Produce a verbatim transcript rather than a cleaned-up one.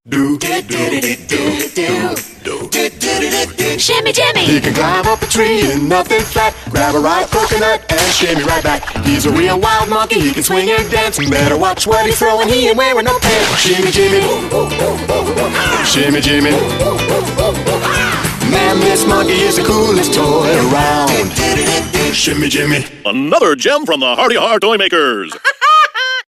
Do, do, do, do, do, do, do, do. Shimmy Jimmy. He can climb up a tree and nothing flat. Grab a ripe coconut and shimmy right back. He's a real wild monkey, he can swing and dance. And better watch what he's throwing, he ain't wearing no pants. Shimmy Jimmy, Shimmy Jimmy. Man, this monkey is the coolest toy around. Shimmy Jimmy. Another gem from the Hearty Heart Toy Makers.